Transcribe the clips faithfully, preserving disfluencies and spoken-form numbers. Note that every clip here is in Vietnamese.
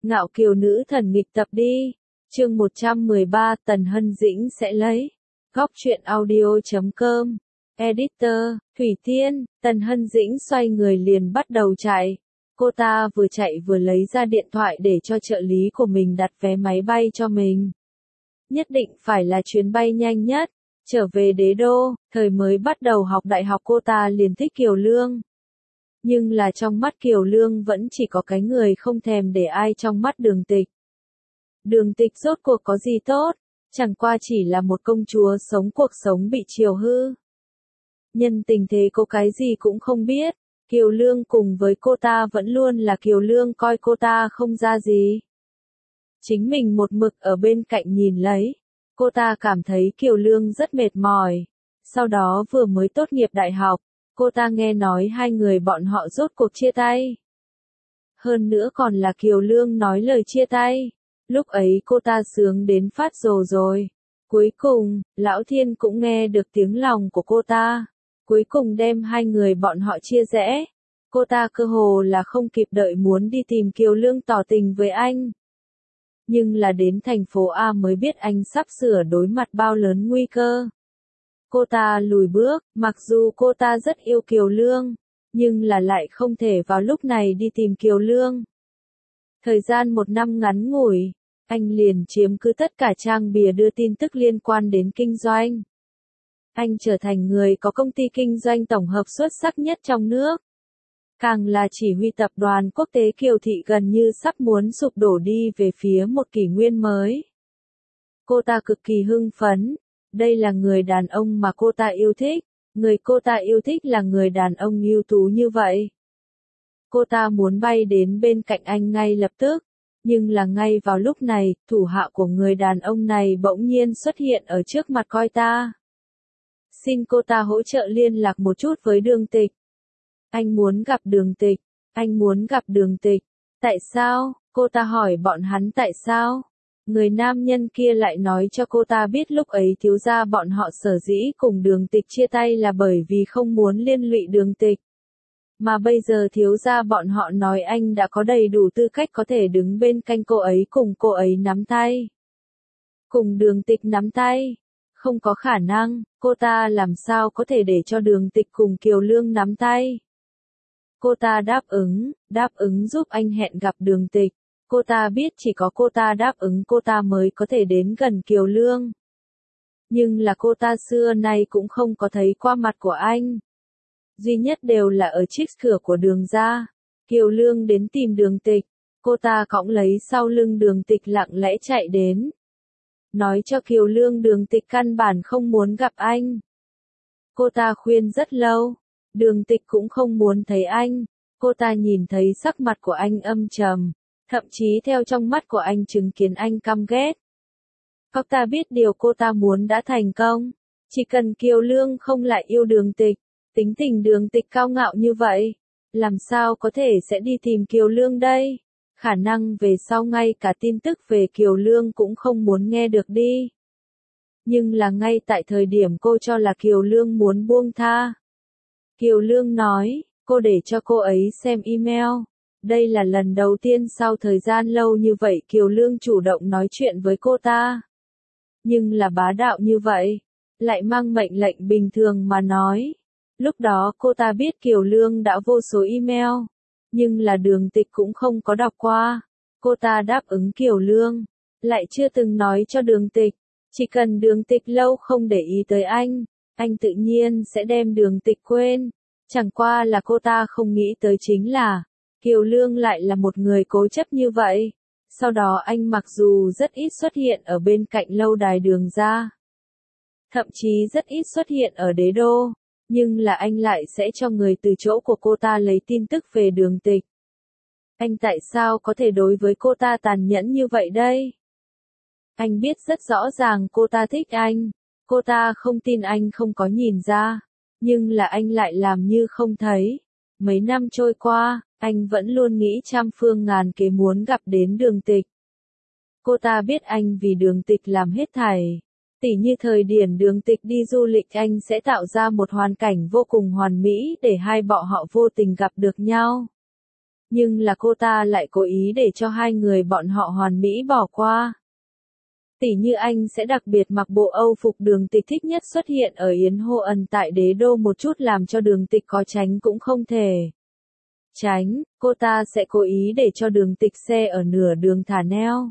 Ngạo kiều nữ thần nghịch tập đi. Chương một trăm mười ba Tần Hân Dĩnh sẽ lấy. Góc truyện audio chấm com. Editor, Thủy Tiên. Tần Hân Dĩnh xoay người liền bắt đầu chạy. Cô ta vừa chạy vừa lấy ra điện thoại để cho trợ lý của mình đặt vé máy bay cho mình. Nhất định phải là chuyến bay nhanh nhất. Trở về đế đô, thời mới bắt đầu học đại học cô ta liền thích Kiều Lương. Nhưng là trong mắt Kiều Lương vẫn chỉ có cái người không thèm để ai trong mắt Đường Tịch. Đường Tịch rốt cuộc có gì tốt, chẳng qua chỉ là một công chúa sống cuộc sống bị chiều hư. Nhân tình thế cô cái gì cũng không biết, Kiều Lương cùng với cô ta vẫn luôn là Kiều Lương coi cô ta không ra gì. Chính mình một mực ở bên cạnh nhìn lấy, cô ta cảm thấy Kiều Lương rất mệt mỏi. Sau đó vừa mới tốt nghiệp đại học, cô ta nghe nói hai người bọn họ rốt cuộc chia tay. Hơn nữa còn là Kiều Lương nói lời chia tay. Lúc ấy cô ta sướng đến phát rồ rồi. Cuối cùng, Lão Thiên cũng nghe được tiếng lòng của cô ta. Cuối cùng đem hai người bọn họ chia rẽ. Cô ta cơ hồ là không kịp đợi muốn đi tìm Kiều Lương tỏ tình với anh. Nhưng là đến thành phố A mới biết anh sắp sửa đối mặt bao lớn nguy cơ. Cô ta lùi bước, mặc dù cô ta rất yêu Kiều Lương, nhưng là lại không thể vào lúc này đi tìm Kiều Lương. Thời gian một năm ngắn ngủi, anh liền chiếm cứ tất cả trang bìa đưa tin tức liên quan đến kinh doanh. Anh trở thành người có công ty kinh doanh tổng hợp xuất sắc nhất trong nước. Càng là chỉ huy tập đoàn quốc tế Kiều Thị gần như sắp muốn sụp đổ đi về phía một kỷ nguyên mới. Cô ta cực kỳ hưng phấn. Đây là người đàn ông mà cô ta yêu thích. Người cô ta yêu thích là người đàn ông ưu tú như vậy. Cô ta muốn bay đến bên cạnh anh ngay lập tức. Nhưng là ngay vào lúc này, thủ hạ của người đàn ông này bỗng nhiên xuất hiện ở trước mặt coi ta. Xin cô ta hỗ trợ liên lạc một chút với Đường Tịch. Anh muốn gặp Đường Tịch. Anh muốn gặp Đường Tịch. Tại sao? Cô ta hỏi bọn hắn tại sao? Người nam nhân kia lại nói cho cô ta biết lúc ấy thiếu gia bọn họ sở dĩ cùng Đường Tịch chia tay là bởi vì không muốn liên lụy Đường Tịch. Mà bây giờ thiếu gia bọn họ nói anh đã có đầy đủ tư cách có thể đứng bên cạnh cô ấy cùng cô ấy nắm tay. Cùng Đường Tịch nắm tay. Không có khả năng, cô ta làm sao có thể để cho Đường Tịch cùng Kiều Lương nắm tay. Cô ta đáp ứng, đáp ứng giúp anh hẹn gặp Đường Tịch. Cô ta biết chỉ có cô ta đáp ứng cô ta mới có thể đến gần Kiều Lương. Nhưng là cô ta xưa nay cũng không có thấy qua mặt của anh. Duy nhất đều là ở trước cửa của Đường gia. Kiều Lương đến tìm Đường Tịch. Cô ta cõng lấy sau lưng Đường Tịch lặng lẽ chạy đến. Nói cho Kiều Lương Đường Tịch căn bản không muốn gặp anh. Cô ta khuyên rất lâu. Đường Tịch cũng không muốn thấy anh. Cô ta nhìn thấy sắc mặt của anh âm trầm. Thậm chí theo trong mắt của anh chứng kiến anh căm ghét. Cô ta biết điều cô ta muốn đã thành công. Chỉ cần Kiều Lương không lại yêu Đường Tịch. Tính tình Đường Tịch cao ngạo như vậy. Làm sao có thể sẽ đi tìm Kiều Lương đây? Khả năng về sau ngay cả tin tức về Kiều Lương cũng không muốn nghe được đi. Nhưng là ngay tại thời điểm cô cho là Kiều Lương muốn buông tha. Kiều Lương nói, cô để cho cô ấy xem email. Đây là lần đầu tiên sau thời gian lâu như vậy Kiều Lương chủ động nói chuyện với cô ta. Nhưng là bá đạo như vậy, lại mang mệnh lệnh bình thường mà nói. Lúc đó cô ta biết Kiều Lương đã vô số email, nhưng là Đường Tịch cũng không có đọc qua. Cô ta đáp ứng Kiều Lương, lại chưa từng nói cho Đường Tịch. Chỉ cần Đường Tịch lâu không để ý tới anh, anh tự nhiên sẽ đem Đường Tịch quên. Chẳng qua là cô ta không nghĩ tới chính là, Kiều Lương lại là một người cố chấp như vậy. Sau đó anh mặc dù rất ít xuất hiện ở bên cạnh lâu đài Đường gia, thậm chí rất ít xuất hiện ở đế đô, nhưng là anh lại sẽ cho người từ chỗ của cô ta lấy tin tức về Đường Tịch. Anh tại sao có thể đối với cô ta tàn nhẫn như vậy đây? Anh biết rất rõ ràng cô ta thích anh, cô ta không tin anh không có nhìn ra, nhưng là anh lại làm như không thấy. Mấy năm trôi qua, anh vẫn luôn nghĩ trăm phương ngàn kế muốn gặp đến Đường Tịch. Cô ta biết anh vì Đường Tịch làm hết thảy. Tỉ như thời điểm Đường Tịch đi du lịch anh sẽ tạo ra một hoàn cảnh vô cùng hoàn mỹ để hai bọn họ vô tình gặp được nhau. nhưng là cô ta lại cố ý để cho hai người bọn họ hoàn mỹ bỏ qua. Tỉ như anh sẽ đặc biệt mặc bộ Âu phục Đường Tịch thích nhất xuất hiện ở Yến Hô Ẩn tại đế đô một chút làm cho Đường Tịch có tránh cũng không thể. Tránh, cô ta sẽ cố ý để cho Đường Tịch xe ở nửa đường thả neo.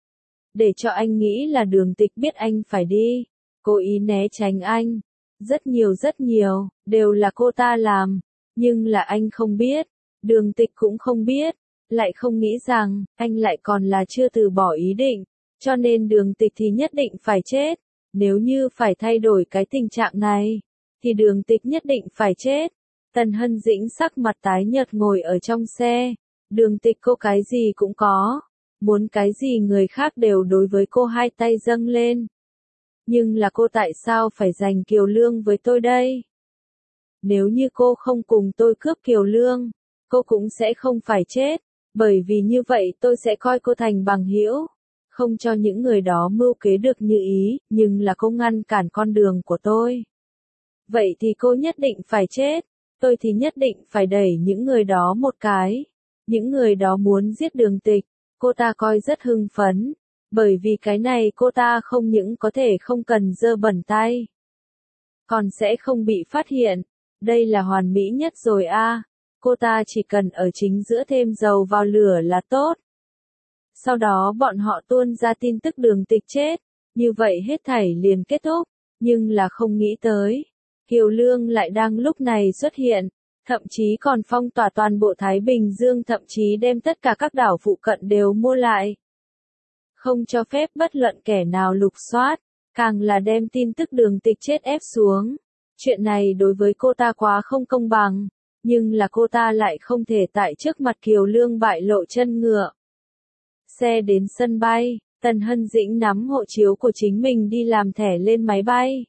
Để cho anh nghĩ là Đường Tịch biết anh phải đi. Cố ý né tránh anh. Rất nhiều rất nhiều, đều là cô ta làm. Nhưng là anh không biết. Đường Tịch cũng không biết. Lại không nghĩ rằng, anh lại còn là chưa từ bỏ ý định. Cho nên Đường Tịch thì nhất định phải chết. Nếu như phải thay đổi cái tình trạng này, thì Đường Tịch nhất định phải chết. Tần Hân Dĩnh sắc mặt tái nhợt ngồi ở trong xe. Đường Tịch cô cái gì cũng có. Muốn cái gì người khác đều đối với cô hai tay dâng lên. Nhưng là cô tại sao phải giành Kiều Lương với tôi đây? Nếu như cô không cùng tôi cướp Kiều Lương, cô cũng sẽ không phải chết. Bởi vì như vậy tôi sẽ coi cô thành bằng hữu. Không cho những người đó mưu kế được như ý, nhưng là cô ngăn cản con đường của tôi. Vậy thì cô nhất định phải chết. Tôi thì nhất định phải đẩy những người đó một cái. Những người đó muốn giết Đường Tịch. Cô ta coi rất hưng phấn. Bởi vì cái này cô ta không những có thể không cần dơ bẩn tay. Còn sẽ không bị phát hiện. Đây là hoàn mỹ nhất rồi a. Cô ta chỉ cần ở chính giữa thêm dầu vào lửa là tốt. Sau đó bọn họ tuôn ra tin tức Đường Tịch chết. Như vậy hết thảy liền kết thúc. Nhưng là không nghĩ tới. Kiều Lương lại đang lúc này xuất hiện. Thậm chí còn phong tỏa toàn bộ Thái Bình Dương, thậm chí đem tất cả các đảo phụ cận đều mua lại. Không cho phép bất luận kẻ nào lục soát. Càng là đem tin tức Đường Tịch chết ép xuống. Chuyện này đối với cô ta quá không công bằng. Nhưng là cô ta lại không thể tại trước mặt Kiều Lương bại lộ chân ngựa. Xe đến sân bay, Tần Hân Dĩnh nắm hộ chiếu của chính mình đi làm thẻ lên máy bay.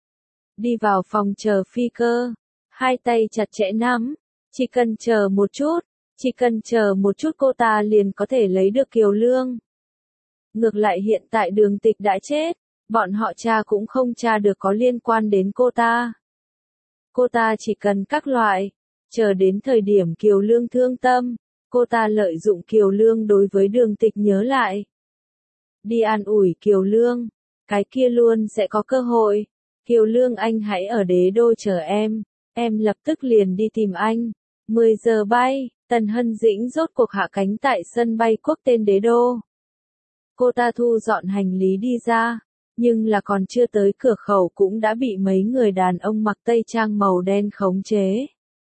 Đi vào phòng chờ phi cơ, hai tay chặt chẽ nắm, chỉ cần chờ một chút, chỉ cần chờ một chút cô ta liền có thể lấy được Kiều Lương. Ngược lại hiện tại Đường Tịch đã chết, bọn họ tra cũng không tra được có liên quan đến cô ta. Cô ta chỉ cần các loại, chờ đến thời điểm Kiều Lương thương tâm, cô ta lợi dụng Kiều Lương đối với Đường Tịch nhớ lại. Đi an ủi Kiều Lương, cái kia luôn sẽ có cơ hội. Kiều Lương anh hãy ở đế đô chờ em, em lập tức liền đi tìm anh. mười giờ bay, Tần Hân Dĩnh rốt cuộc hạ cánh tại sân bay quốc tên đế đô. Cô ta thu dọn hành lý đi ra, nhưng là còn chưa tới cửa khẩu cũng đã bị mấy người đàn ông mặc tây trang màu đen khống chế.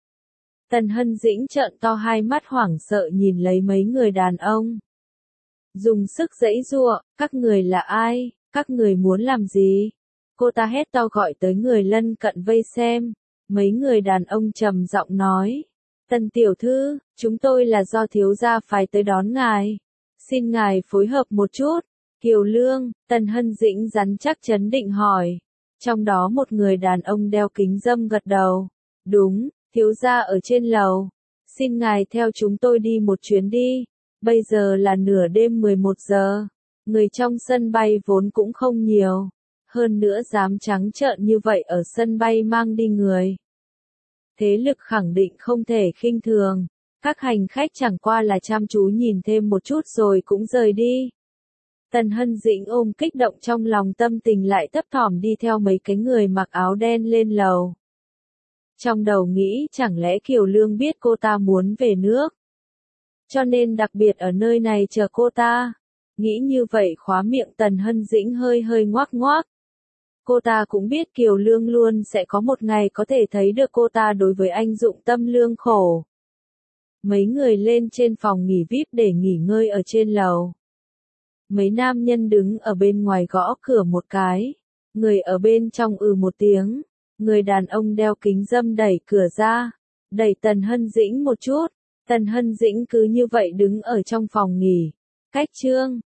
Tần Hân Dĩnh trợn to hai mắt hoảng sợ nhìn lấy mấy người đàn ông. Dùng sức giãy giụa, các người là ai, các người muốn làm gì? Cô ta hét to gọi tới người lân cận vây xem. Mấy người đàn ông trầm giọng nói. Tần tiểu thư, chúng tôi là do thiếu gia phái tới đón ngài. Xin ngài phối hợp một chút. Kiều Lương, Tần Hân Dĩnh rắn chắc chấn định hỏi. Trong đó một người đàn ông đeo kính râm gật đầu. Đúng, thiếu gia ở trên lầu. Xin ngài theo chúng tôi đi một chuyến đi. Bây giờ là nửa đêm mười một giờ. Người trong sân bay vốn cũng không nhiều. Hơn nữa dám trắng trợn như vậy ở sân bay mang đi người. Thế lực khẳng định không thể khinh thường. Các hành khách chẳng qua là chăm chú nhìn thêm một chút rồi cũng rời đi. Tần Hân Dĩnh ôm kích động trong lòng tâm tình lại thấp thỏm đi theo mấy cái người mặc áo đen lên lầu. Trong đầu nghĩ chẳng lẽ Kiều Lương biết cô ta muốn về nước. Cho nên đặc biệt ở nơi này chờ cô ta. Nghĩ như vậy khóa miệng Tần Hân Dĩnh hơi hơi ngoác ngoác. Cô ta cũng biết Kiều Lương luôn sẽ có một ngày có thể thấy được cô ta đối với anh dụng tâm lương khổ. Mấy người lên trên phòng nghỉ vi ai pi để nghỉ ngơi ở trên lầu. Mấy nam nhân đứng ở bên ngoài gõ cửa một cái. Người ở bên trong ừ một tiếng. Người đàn ông đeo kính râm đẩy cửa ra. Đẩy Tần Hân Dĩnh một chút. Tần Hân Dĩnh cứ như vậy đứng ở trong phòng nghỉ. Cách chương.